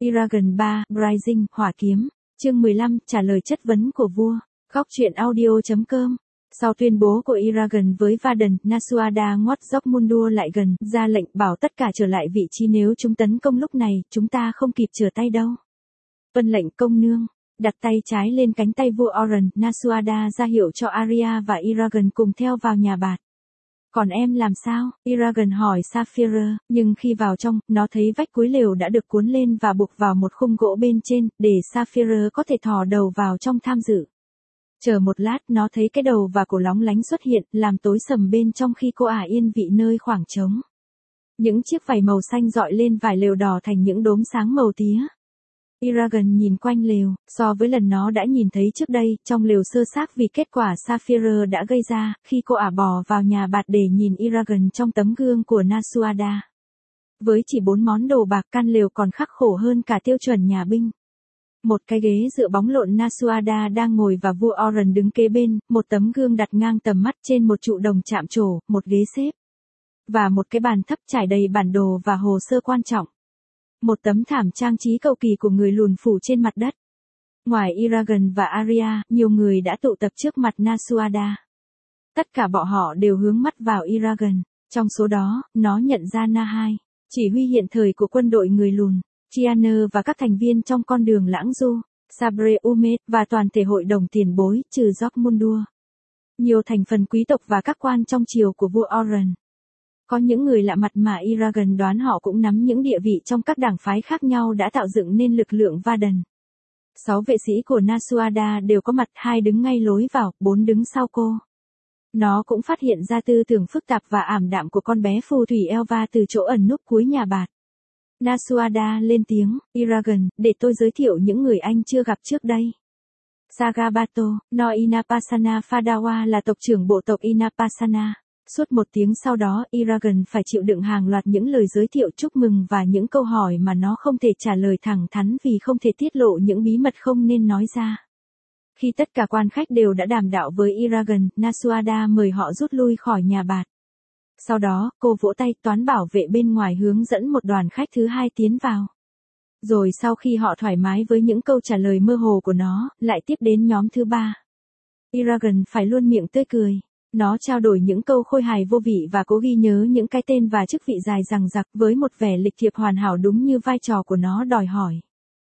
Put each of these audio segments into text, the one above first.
Eragon 3, Rising, Hỏa Kiếm. Chương 15, trả lời chất vấn của vua. Góc truyện audio.com. Sau tuyên bố của Eragon với Varden, Nasuada ngoắt dốc Mundur lại gần, ra lệnh bảo tất cả trở lại vị trí nếu chúng tấn công lúc này, chúng ta không kịp trở tay đâu. Vân lệnh công nương. Đặt tay trái lên cánh tay vua Oren, Nasuada ra hiệu cho Arya và Eragon cùng theo vào nhà bạt. Còn em làm sao? Eragon hỏi Saphira, nhưng khi vào trong, nó thấy vách cuối lều đã được cuốn lên và buộc vào một khung gỗ bên trên, để Saphira có thể thò đầu vào trong tham dự. Chờ một lát, nó thấy cái đầu và cổ lóng lánh xuất hiện, làm tối sầm bên trong khi cô yên vị nơi khoảng trống. Những chiếc vảy màu xanh dọi lên vải lều đỏ thành những đốm sáng màu tía. Eragon nhìn quanh lều, so với lần nó đã nhìn thấy trước đây, trong lều sơ xác vì kết quả Saphira đã gây ra, khi cô bò vào nhà bạt để nhìn Eragon trong tấm gương của Nasuada. Với chỉ 4 món đồ bạc, căn lều còn khắc khổ hơn cả tiêu chuẩn nhà binh. Một cái ghế dựa bóng lộn Nasuada đang ngồi và vua Oren đứng kế bên, một tấm gương đặt ngang tầm mắt trên một trụ đồng chạm trổ, một ghế xếp. Và một cái bàn thấp trải đầy bản đồ và hồ sơ quan trọng. Một tấm thảm trang trí cầu kỳ của người lùn phủ trên mặt đất. Ngoài Eragon và Arya, nhiều người đã tụ tập trước mặt Nasuada. Tất cả bọn họ đều hướng mắt vào Eragon. Trong số đó, nó nhận ra Nahai, chỉ huy hiện thời của quân đội người lùn, Chianer và các thành viên trong con đường lãng du, Sabre Umed và toàn thể hội đồng tiền bối, trừ Jok Mundur. Nhiều thành phần quý tộc và các quan trong triều của vua Oren. Có những người lạ mặt mà Eragon đoán họ cũng nắm những địa vị trong các đảng phái khác nhau đã tạo dựng nên lực lượng Varden. 6 vệ sĩ của Nasuada đều có mặt, 2 đứng ngay lối vào, 4 đứng sau cô. Nó cũng phát hiện ra tư tưởng phức tạp và ảm đạm của con bé phù thủy Elva từ chỗ ẩn núp cuối nhà bạt. Nasuada lên tiếng, Eragon, để tôi giới thiệu những người anh chưa gặp trước đây. Sagabato, no Inapasana Fadawa là tộc trưởng bộ tộc Inapasana. Suốt một tiếng sau đó, Eragon phải chịu đựng hàng loạt những lời giới thiệu chúc mừng và những câu hỏi mà nó không thể trả lời thẳng thắn vì không thể tiết lộ những bí mật không nên nói ra. Khi tất cả quan khách đều đã đàm đạo với Eragon, Nasuada mời họ rút lui khỏi nhà bạt. Sau đó, cô vỗ tay, toán bảo vệ bên ngoài hướng dẫn một đoàn khách thứ 2 tiến vào. Rồi sau khi họ thoải mái với những câu trả lời mơ hồ của nó, lại tiếp đến nhóm thứ 3. Eragon phải luôn miệng tươi cười. Nó trao đổi những câu khôi hài vô vị và cố ghi nhớ những cái tên và chức vị dài dằng dặc với một vẻ lịch thiệp hoàn hảo đúng như vai trò của nó đòi hỏi.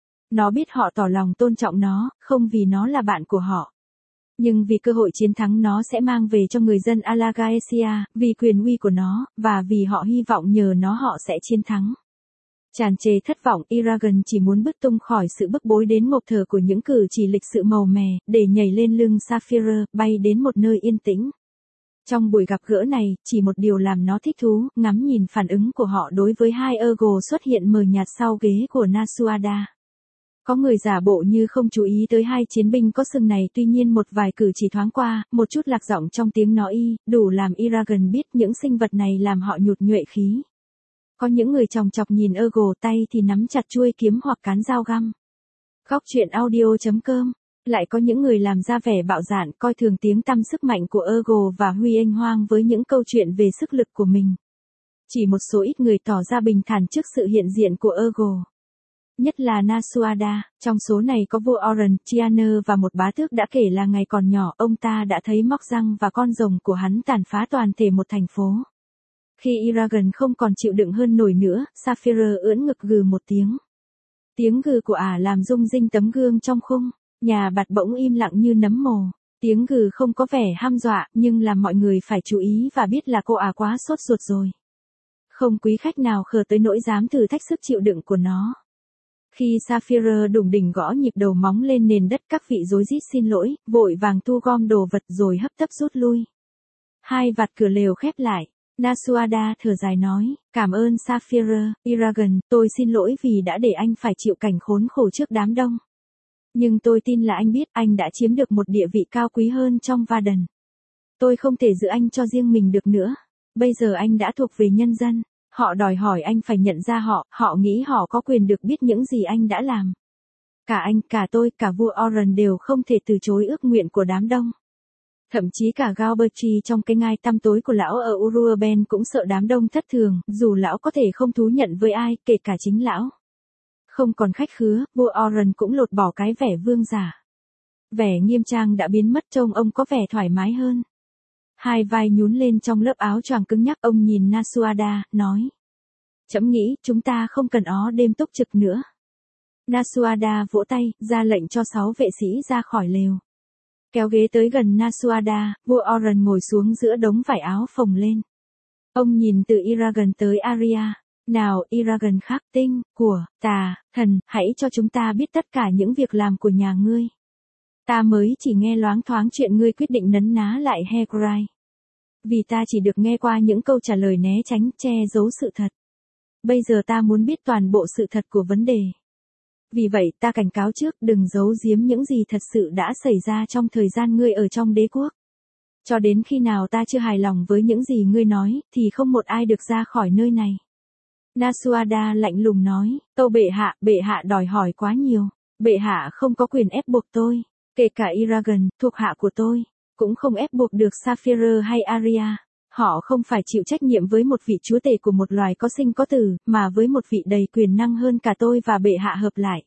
Nó biết họ tỏ lòng tôn trọng nó, không vì nó là bạn của họ. Nhưng vì cơ hội chiến thắng nó sẽ mang về cho người dân Alagaesia, vì quyền uy của nó, và vì họ hy vọng nhờ nó họ sẽ chiến thắng. Tràn trề thất vọng, Eragon chỉ muốn bứt tung khỏi sự bức bối đến ngộp thở của những cử chỉ lịch sự màu mè, để nhảy lên lưng Saphira, bay đến một nơi yên tĩnh. Trong buổi gặp gỡ này, chỉ một điều làm nó thích thú, ngắm nhìn phản ứng của họ đối với hai Ergo xuất hiện mờ nhạt sau ghế của Nasuada. Có người giả bộ như không chú ý tới hai chiến binh có sừng này, tuy nhiên một vài cử chỉ thoáng qua, một chút lạc giọng trong tiếng nói đủ làm Eragon biết những sinh vật này làm họ nhụt nhuệ khí. Có những người chòng chọc nhìn Ergo, tay thì nắm chặt chuôi kiếm hoặc cán dao găm. Góc truyện audio.com. Lại có những người làm ra vẻ bạo dạn, coi thường tiếng tăm sức mạnh của Ergo và Huy Anh Hoang với những câu chuyện về sức lực của mình. Chỉ một số ít người tỏ ra bình thản trước sự hiện diện của Ergo. Nhất là Nasuada, trong số này có vua Oren, Chianer và một bá tước đã kể là ngày còn nhỏ, ông ta đã thấy móc răng và con rồng của hắn tàn phá toàn thể một thành phố. Khi Eragon không còn chịu đựng hơn nổi nữa, Saphira ưỡn ngực gừ một tiếng. Tiếng gừ của làm rung rinh tấm gương trong khung. Nhà bạt bỗng im lặng như nấm mồ. Tiếng gừ không có vẻ hăm dọa, nhưng làm mọi người phải chú ý và biết là cô quá sốt ruột rồi. Không quý khách nào khờ tới nỗi dám thử thách sức chịu đựng của nó. Khi Saphira đùng đỉnh gõ nhịp đầu móng lên nền đất, các vị rối rít xin lỗi, vội vàng thu gom đồ vật rồi hấp tấp rút lui. Hai vạt cửa lều khép lại. Nasuada thở dài nói, cảm ơn Saphira, Eragon, tôi xin lỗi vì đã để anh phải chịu cảnh khốn khổ trước đám đông. Nhưng tôi tin là anh biết anh đã chiếm được một địa vị cao quý hơn trong Varden. Tôi không thể giữ anh cho riêng mình được nữa. Bây giờ anh đã thuộc về nhân dân. Họ đòi hỏi anh phải nhận ra họ nghĩ họ có quyền được biết những gì anh đã làm. Cả anh, cả tôi, cả vua Oren đều không thể từ chối ước nguyện của đám đông. Thậm chí cả Galbertry trong cái ngai tăm tối của lão ở Uruaben cũng sợ đám đông thất thường, dù lão có thể không thú nhận với ai, kể cả chính lão. Không còn khách khứa, vua Oran cũng lột bỏ cái vẻ vương giả. Vẻ nghiêm trang đã biến mất, trông ông có vẻ thoải mái hơn. Hai vai nhún lên trong lớp áo choàng cứng nhắc, ông nhìn Nasuada, nói. Trẫm nghĩ chúng ta không cần ó đêm túc trực nữa. Nasuada vỗ tay, ra lệnh cho 6 vệ sĩ ra khỏi lều. Kéo ghế tới gần Nasuada, vua Oran ngồi xuống giữa đống vải áo phồng lên. Ông nhìn từ Eragon tới Arya. Nào Eragon khắc tinh, của, tà, thần, hãy cho chúng ta biết tất cả những việc làm của nhà ngươi. Ta mới chỉ nghe loáng thoáng chuyện ngươi quyết định nấn ná lại Hegrai. Vì ta chỉ được nghe qua những câu trả lời né tránh, che giấu sự thật. Bây giờ ta muốn biết toàn bộ sự thật của vấn đề. Vì vậy ta cảnh cáo trước, đừng giấu giếm những gì thật sự đã xảy ra trong thời gian ngươi ở trong đế quốc. Cho đến khi nào ta chưa hài lòng với những gì ngươi nói, thì không một ai được ra khỏi nơi này. Nasuada lạnh lùng nói, tâu bệ hạ đòi hỏi quá nhiều. Bệ hạ không có quyền ép buộc tôi, kể cả Eragon, thuộc hạ của tôi, cũng không ép buộc được Saphira hay Arya. Họ không phải chịu trách nhiệm với một vị chúa tể của một loài có sinh có tử, mà với một vị đầy quyền năng hơn cả tôi và bệ hạ hợp lại.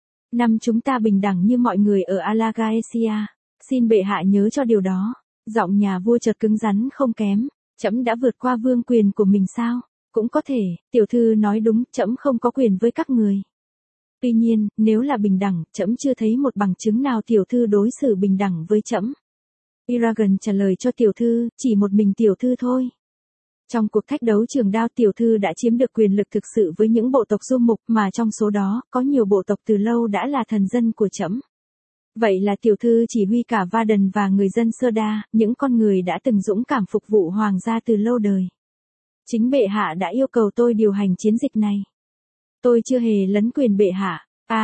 Chúng ta bình đẳng như mọi người ở Alagaesia. Xin bệ hạ nhớ cho điều đó. Giọng nhà vua chợt cứng rắn không kém. Trẫm đã vượt qua vương quyền của mình sao? Cũng có thể, tiểu thư nói đúng, trẫm không có quyền với các người. Tuy nhiên, nếu là bình đẳng, trẫm chưa thấy một bằng chứng nào tiểu thư đối xử bình đẳng với trẫm. Eragon trả lời cho tiểu thư, chỉ một mình tiểu thư thôi. Trong cuộc thách đấu trường đao, tiểu thư đã chiếm được quyền lực thực sự với những bộ tộc du mục, mà trong số đó, có nhiều bộ tộc từ lâu đã là thần dân của trẫm. Vậy là tiểu thư chỉ huy cả Varden và người dân Sơ Đa, những con người đã từng dũng cảm phục vụ hoàng gia từ lâu đời. Chính bệ hạ đã yêu cầu tôi điều hành chiến dịch này. Tôi chưa hề lấn quyền bệ hạ.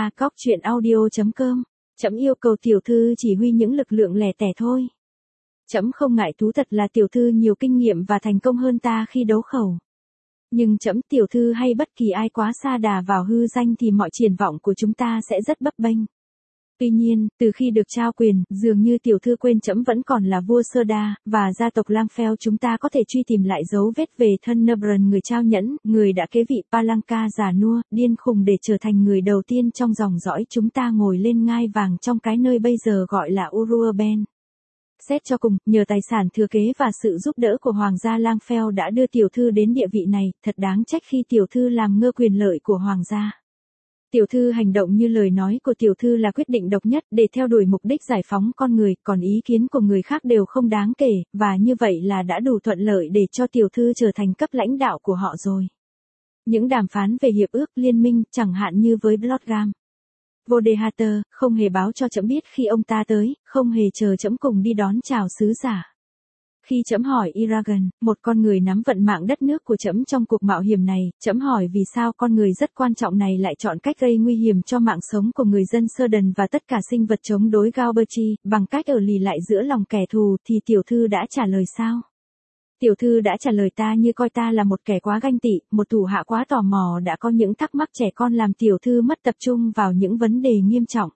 Cóc.audio.com. Trẫm yêu cầu tiểu thư chỉ huy những lực lượng lẻ tẻ thôi. Trẫm không ngại thú thật là tiểu thư nhiều kinh nghiệm và thành công hơn ta khi đấu khẩu. Nhưng trẫm, tiểu thư hay bất kỳ ai quá sa đà vào hư danh thì mọi triển vọng của chúng ta sẽ rất bấp bênh. Tuy nhiên, từ khi được trao quyền, dường như tiểu thư quên trẫm vẫn còn là vua Sơ Đa, và gia tộc Langfell chúng ta có thể truy tìm lại dấu vết về thân Nubran, người trao nhẫn, người đã kế vị Palanca già nua, điên khùng để trở thành người đầu tiên trong dòng dõi chúng ta ngồi lên ngai vàng trong cái nơi bây giờ gọi là Uruaben. Xét cho cùng, nhờ tài sản thừa kế và sự giúp đỡ của hoàng gia Langfell đã đưa tiểu thư đến địa vị này, thật đáng trách khi tiểu thư làm ngơ quyền lợi của hoàng gia. Tiểu thư hành động như lời nói của tiểu thư là quyết định độc nhất để theo đuổi mục đích giải phóng con người, còn ý kiến của người khác đều không đáng kể, và như vậy là đã đủ thuận lợi để cho tiểu thư trở thành cấp lãnh đạo của họ rồi. Những đàm phán về hiệp ước liên minh, chẳng hạn như với Bloodgam, Vodehater, không hề báo cho trẫm biết khi ông ta tới, không hề chờ trẫm cùng đi đón chào sứ giả. Khi trẫm hỏi Eragon, một con người nắm vận mạng đất nước của trẫm trong cuộc mạo hiểm này, trẫm hỏi vì sao con người rất quan trọng này lại chọn cách gây nguy hiểm cho mạng sống của người dân Sơ-đần và tất cả sinh vật chống đối Galberchi, bằng cách ở lì lại giữa lòng kẻ thù, thì tiểu thư đã trả lời sao? Tiểu thư đã trả lời ta như coi ta là một kẻ quá ganh tị, một thủ hạ quá tò mò, đã có những thắc mắc trẻ con làm tiểu thư mất tập trung vào những vấn đề nghiêm trọng.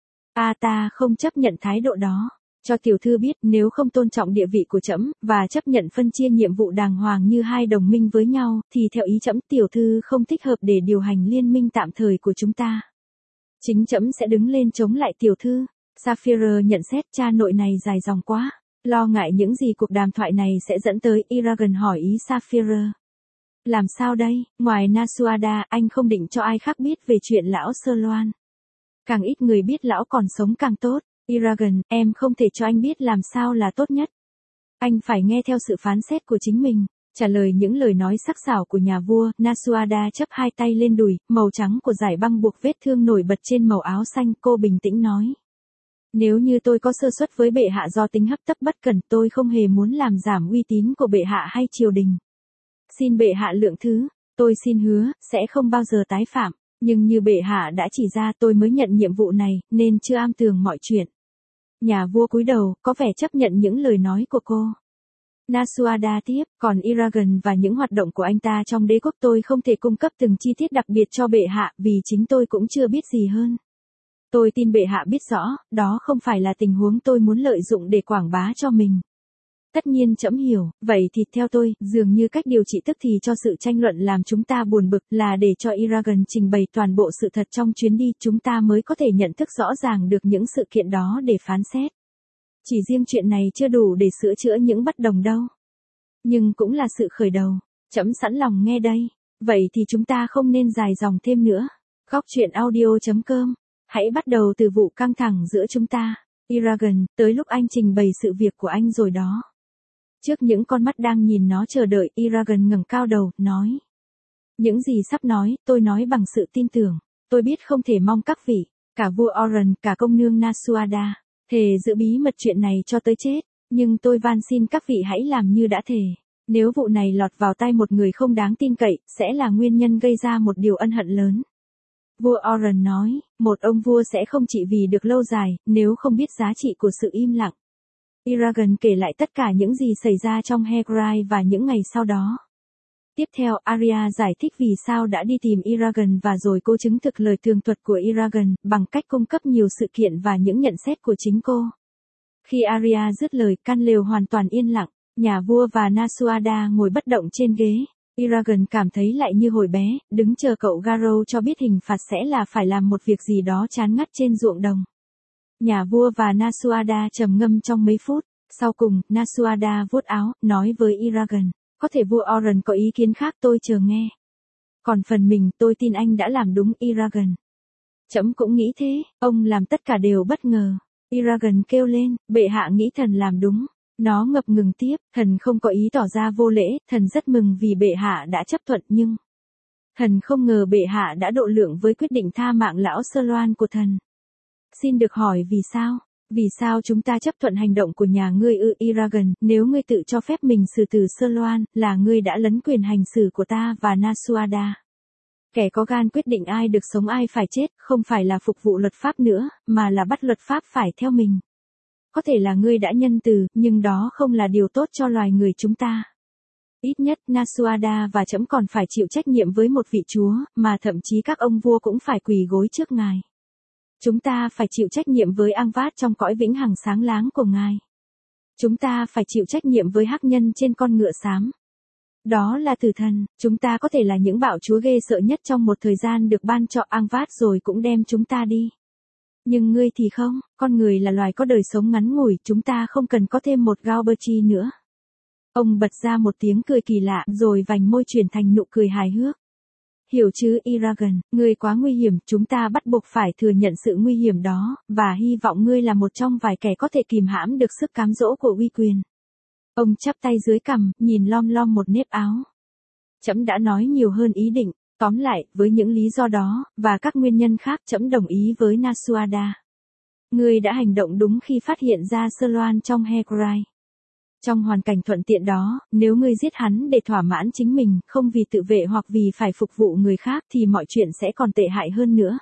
Ta không chấp nhận thái độ đó. Cho tiểu thư biết, nếu không tôn trọng địa vị của trẫm và chấp nhận phân chia nhiệm vụ đàng hoàng như hai đồng minh với nhau, thì theo ý trẫm, tiểu thư không thích hợp để điều hành liên minh tạm thời của chúng ta. Chính trẫm sẽ đứng lên chống lại tiểu thư. Saphira nhận xét, cha nội này dài dòng quá. Lo ngại những gì cuộc đàm thoại này sẽ dẫn tới, Eragon hỏi ý Saphira. Làm sao đây, ngoài Nasuada, anh không định cho ai khác biết về chuyện lão Sơ Loan. Càng ít người biết lão còn sống càng tốt. Eragon, em không thể cho anh biết làm sao là tốt nhất. Anh phải nghe theo sự phán xét của chính mình. Trả lời những lời nói sắc sảo của nhà vua, Nasuada chắp hai tay lên đùi, màu trắng của dải băng buộc vết thương nổi bật trên màu áo xanh, cô bình tĩnh nói. Nếu như tôi có sơ suất với bệ hạ do tính hấp tấp bất cẩn, tôi không hề muốn làm giảm uy tín của bệ hạ hay triều đình. Xin bệ hạ lượng thứ, tôi xin hứa, sẽ không bao giờ tái phạm, nhưng như bệ hạ đã chỉ ra tôi mới nhận nhiệm vụ này, nên chưa am tường mọi chuyện. Nhà vua cúi đầu, có vẻ chấp nhận những lời nói của cô. Nasuada tiếp, còn Eragon và những hoạt động của anh ta trong đế quốc tôi không thể cung cấp từng chi tiết đặc biệt cho bệ hạ, vì chính tôi cũng chưa biết gì hơn. Tôi tin bệ hạ biết rõ, đó không phải là tình huống tôi muốn lợi dụng để quảng bá cho mình. Tất nhiên trẫm hiểu, vậy thì theo tôi, dường như cách điều trị tức thì cho sự tranh luận làm chúng ta buồn bực là để cho Eragon trình bày toàn bộ sự thật trong chuyến đi, chúng ta mới có thể nhận thức rõ ràng được những sự kiện đó để phán xét. Chỉ riêng chuyện này chưa đủ để sửa chữa những bất đồng đâu. Nhưng cũng là sự khởi đầu, trẫm sẵn lòng nghe đây. Vậy thì chúng ta không nên dài dòng thêm nữa. Góc truyện audio.com. Hãy bắt đầu từ vụ căng thẳng giữa chúng ta. Eragon, tới lúc anh trình bày sự việc của anh rồi đó. Trước những con mắt đang nhìn nó chờ đợi, Eragon ngẩng cao đầu, nói. Những gì sắp nói, tôi nói bằng sự tin tưởng. Tôi biết không thể mong các vị, cả vua Oren, cả công nương Nasuada, thề giữ bí mật chuyện này cho tới chết. Nhưng tôi van xin các vị hãy làm như đã thề. Nếu vụ này lọt vào tay một người không đáng tin cậy, sẽ là nguyên nhân gây ra một điều ân hận lớn. Vua Oren nói, một ông vua sẽ không trị vì được lâu dài, nếu không biết giá trị của sự im lặng. Eragon kể lại tất cả những gì xảy ra trong Hegrai và những ngày sau đó. Tiếp theo, Arya giải thích vì sao đã đi tìm Eragon và rồi cô chứng thực lời tường thuật của Eragon bằng cách cung cấp nhiều sự kiện và những nhận xét của chính cô. Khi Arya dứt lời, căn lều hoàn toàn yên lặng, nhà vua và Nasuada ngồi bất động trên ghế. Eragon cảm thấy lại như hồi bé, đứng chờ cậu Garrow cho biết hình phạt sẽ là phải làm một việc gì đó chán ngắt trên ruộng đồng. Nhà vua và Nasuada trầm ngâm trong mấy phút, sau cùng, Nasuada vuốt áo, nói với Eragon, có thể vua Oren có ý kiến khác, tôi chờ nghe. Còn phần mình, tôi tin anh đã làm đúng, Eragon. Trẫm cũng nghĩ thế, ông làm tất cả đều bất ngờ. Eragon kêu lên, bệ hạ nghĩ thần làm đúng. Nó ngập ngừng tiếp, thần không có ý tỏ ra vô lễ, thần rất mừng vì bệ hạ đã chấp thuận nhưng... Thần không ngờ bệ hạ đã độ lượng với quyết định tha mạng lão Sơ Loan của thần. Xin được hỏi vì sao? Vì sao chúng ta chấp thuận hành động của nhà ngươi ư, Eragon, nếu ngươi tự cho phép mình xử tử Sơ Loan, là ngươi đã lấn quyền hành xử của ta và Nasuada. Kẻ có gan quyết định ai được sống ai phải chết, không phải là phục vụ luật pháp nữa, mà là bắt luật pháp phải theo mình. Có thể là ngươi đã nhân từ, nhưng đó không là điều tốt cho loài người chúng ta. Ít nhất, Nasuada và trẫm còn phải chịu trách nhiệm với một vị chúa, mà thậm chí các ông vua cũng phải quỳ gối trước ngài. Chúng ta phải chịu trách nhiệm với Angvat trong cõi vĩnh hằng sáng láng của ngài. Chúng ta phải chịu trách nhiệm với hắc nhân trên con ngựa xám. Đó là tử thần, chúng ta có thể là những bạo chúa ghê sợ nhất trong một thời gian được ban cho Angvat rồi cũng đem chúng ta đi. Nhưng ngươi thì không, con người là loài có đời sống ngắn ngủi, chúng ta không cần có thêm một Galberti nữa. Ông bật ra một tiếng cười kỳ lạ, rồi vành môi chuyển thành nụ cười hài hước. Hiểu chứ Eragon, ngươi quá nguy hiểm, chúng ta bắt buộc phải thừa nhận sự nguy hiểm đó, và hy vọng ngươi là một trong vài kẻ có thể kìm hãm được sức cám dỗ của uy quyền. Ông chắp tay dưới cằm, nhìn lom lom một nếp áo. Trẫm đã nói nhiều hơn ý định. Tóm lại, với những lý do đó, và các nguyên nhân khác, trẫm đồng ý với Nasuada. Ngươi đã hành động đúng khi phát hiện ra Sơ Loan trong Hegrai. Trong hoàn cảnh thuận tiện đó, nếu ngươi giết hắn để thỏa mãn chính mình, không vì tự vệ hoặc vì phải phục vụ người khác thì mọi chuyện sẽ còn tệ hại hơn nữa.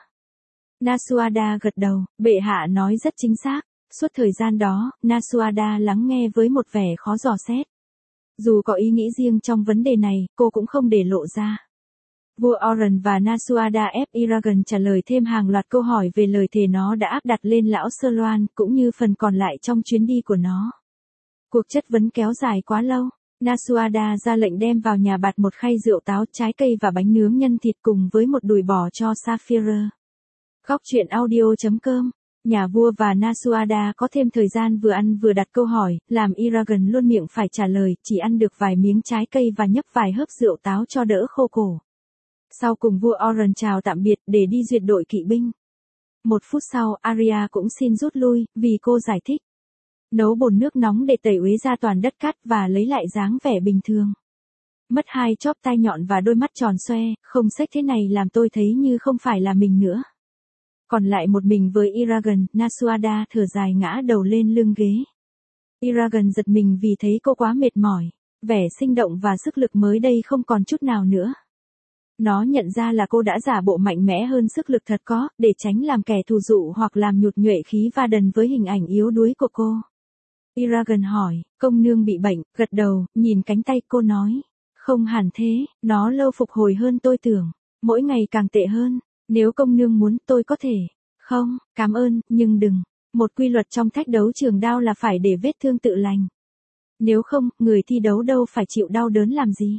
Nasuada gật đầu, bệ hạ nói rất chính xác. Suốt thời gian đó, Nasuada lắng nghe với một vẻ khó dò xét. Dù có ý nghĩ riêng trong vấn đề này, cô cũng không để lộ ra. Vua Oren và Nasuada ép Eragon trả lời thêm hàng loạt câu hỏi về lời thề nó đã áp đặt lên lão Sơ Loan, cũng như phần còn lại trong chuyến đi của nó. Cuộc chất vấn kéo dài quá lâu. Nasuada ra lệnh đem vào nhà bạt một khay rượu táo, trái cây và bánh nướng nhân thịt cùng với một đùi bò cho Sapphire. Góc truyện audio.com. Nhà vua và Nasuada có thêm thời gian vừa ăn vừa đặt câu hỏi, làm Eragon luôn miệng phải trả lời, chỉ ăn được vài miếng trái cây và nhấp vài hớp rượu táo cho đỡ khô cổ. Sau cùng vua Oren chào tạm biệt để đi duyệt đội kỵ binh. Một phút sau, Arya cũng xin rút lui, vì cô giải thích. Nấu bồn nước nóng để tẩy uế ra toàn đất cát và lấy lại dáng vẻ bình thường. Mất hai chóp tai nhọn và đôi mắt tròn xoe, không xếch thế này làm tôi thấy như không phải là mình nữa. Còn lại một mình với Eragon, Nasuada thở dài ngã đầu lên lưng ghế. Eragon giật mình vì thấy cô quá mệt mỏi, vẻ sinh động và sức lực mới đây không còn chút nào nữa. Nó nhận ra là cô đã giả bộ mạnh mẽ hơn sức lực thật có, để tránh làm kẻ thù dụ hoặc làm nhụt nhuệ khí Varden với hình ảnh yếu đuối của cô. Eragon hỏi, công nương bị bệnh, gật đầu, nhìn cánh tay cô nói. Không hẳn thế, nó lâu phục hồi hơn tôi tưởng, mỗi ngày càng tệ hơn, nếu công nương muốn tôi có thể. Không, cảm ơn, nhưng đừng. Một quy luật trong thách đấu trường đao là phải để vết thương tự lành. Nếu không, người thi đấu đâu phải chịu đau đớn làm gì.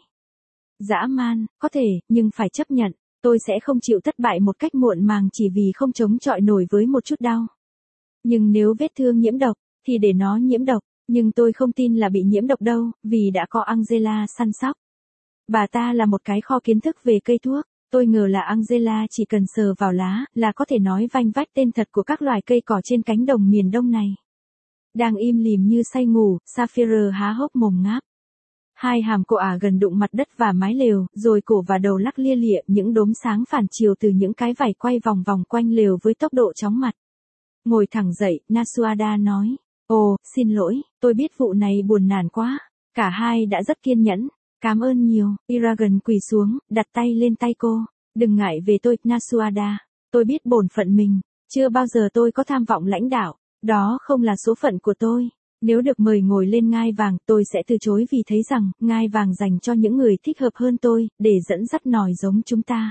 Dã man, có thể, nhưng phải chấp nhận. Tôi sẽ không chịu thất bại một cách muộn màng chỉ vì không chống chọi nổi với một chút đau. Nhưng nếu vết thương nhiễm độc, thì để nó nhiễm độc. Nhưng tôi không tin là bị nhiễm độc đâu, vì đã có Angela săn sóc. Bà ta là một cái kho kiến thức về cây thuốc. Tôi ngờ là Angela chỉ cần sờ vào lá, là có thể nói vanh vách tên thật của các loài cây cỏ trên cánh đồng miền Đông này. Đang im lìm như say ngủ, Sapphire há hốc mồm ngáp. Hai hàm cô ả gần đụng mặt đất và mái lều, rồi cổ và đầu lắc lia lịa những đốm sáng phản chiếu từ những cái vảy quay vòng vòng quanh lều với tốc độ chóng mặt. Ngồi thẳng dậy, Nasuada nói. Ồ, xin lỗi, tôi biết vụ này buồn nản quá. Cả hai đã rất kiên nhẫn. Cảm ơn nhiều. Eragon quỳ xuống, đặt tay lên tay cô. Đừng ngại về tôi, Nasuada. Tôi biết bổn phận mình. Chưa bao giờ tôi có tham vọng lãnh đạo. Đó không là số phận của tôi. Nếu được mời ngồi lên ngai vàng, tôi sẽ từ chối vì thấy rằng, ngai vàng dành cho những người thích hợp hơn tôi, để dẫn dắt nòi giống chúng ta.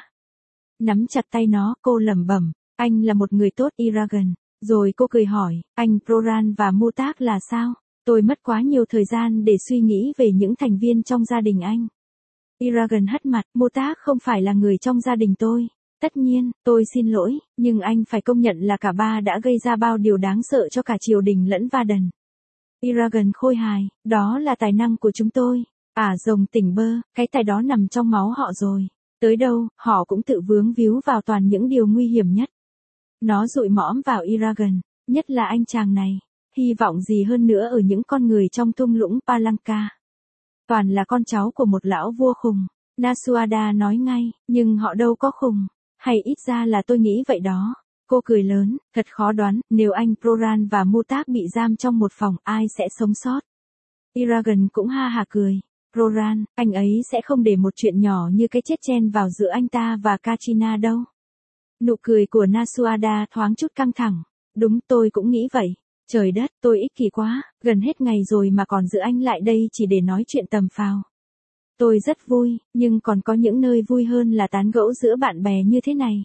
Nắm chặt tay nó, cô lẩm bẩm, anh là một người tốt, Eragon. Rồi cô cười hỏi, anh Proran và Mutak là sao? Tôi mất quá nhiều thời gian để suy nghĩ về những thành viên trong gia đình anh. Eragon hất mặt, Mutak không phải là người trong gia đình tôi. Tất nhiên, tôi xin lỗi, nhưng anh phải công nhận là cả ba đã gây ra bao điều đáng sợ cho cả triều đình lẫn Varden. Eragon khôi hài, đó là tài năng của chúng tôi. Rồng tỉnh bơ, cái tài đó nằm trong máu họ rồi. Tới đâu, họ cũng tự vướng víu vào toàn những điều nguy hiểm nhất. Nó dụi mõm vào Eragon, nhất là anh chàng này. Hy vọng gì hơn nữa ở những con người trong thung lũng Palanca. Toàn là con cháu của một lão vua khùng. Nasuada nói ngay, nhưng họ đâu có khùng. Hay ít ra là tôi nghĩ vậy đó. Cô cười lớn, thật khó đoán, nếu anh Proran và Mutak bị giam trong một phòng, ai sẽ sống sót. Eragon cũng ha hả cười. Proran, anh ấy sẽ không để một chuyện nhỏ như cái chết chen vào giữa anh ta và Kachina đâu. Nụ cười của Nasuada thoáng chút căng thẳng. Đúng, tôi cũng nghĩ vậy. Trời đất, tôi ích kỷ quá, gần hết ngày rồi mà còn giữ anh lại đây chỉ để nói chuyện tầm phào. Tôi rất vui, nhưng còn có những nơi vui hơn là tán gẫu giữa bạn bè như thế này.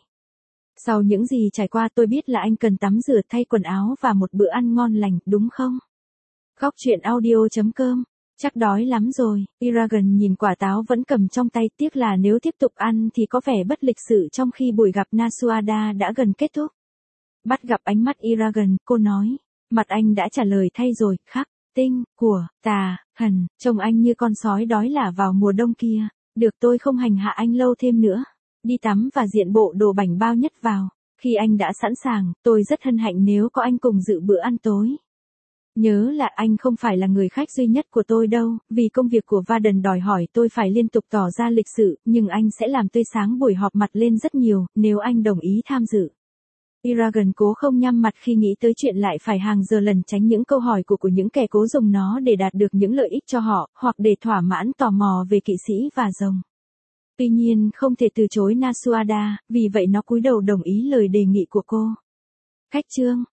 Sau những gì trải qua tôi biết là anh cần tắm rửa, thay quần áo và một bữa ăn ngon lành, đúng không? Góc truyện audio.com. Chắc đói lắm rồi. Eragon nhìn quả táo vẫn cầm trong tay, tiếc là nếu tiếp tục ăn thì có vẻ bất lịch sự trong khi buổi gặp Nasuada đã gần kết thúc. Bắt gặp ánh mắt Eragon, cô nói. Mặt anh đã trả lời thay rồi, khắc, tinh, của, tà, hần, trông anh như con sói đói lả vào mùa đông kia. Được, tôi không hành hạ anh lâu thêm nữa. Đi tắm và diện bộ đồ bảnh bao nhất vào. Khi anh đã sẵn sàng, tôi rất hân hạnh nếu có anh cùng dự bữa ăn tối. Nhớ là anh không phải là người khách duy nhất của tôi đâu, vì công việc của Varden đòi hỏi tôi phải liên tục tỏ ra lịch sự, nhưng anh sẽ làm tươi sáng buổi họp mặt lên rất nhiều, nếu anh đồng ý tham dự. Eragon cố không nhắm mặt khi nghĩ tới chuyện lại phải hàng giờ lần tránh những câu hỏi của những kẻ cố dùng nó để đạt được những lợi ích cho họ, hoặc để thỏa mãn tò mò về kỵ sĩ và rồng. Tuy nhiên không thể từ chối Nasuada, vì vậy nó cúi đầu đồng ý lời đề nghị của cô. Khách chương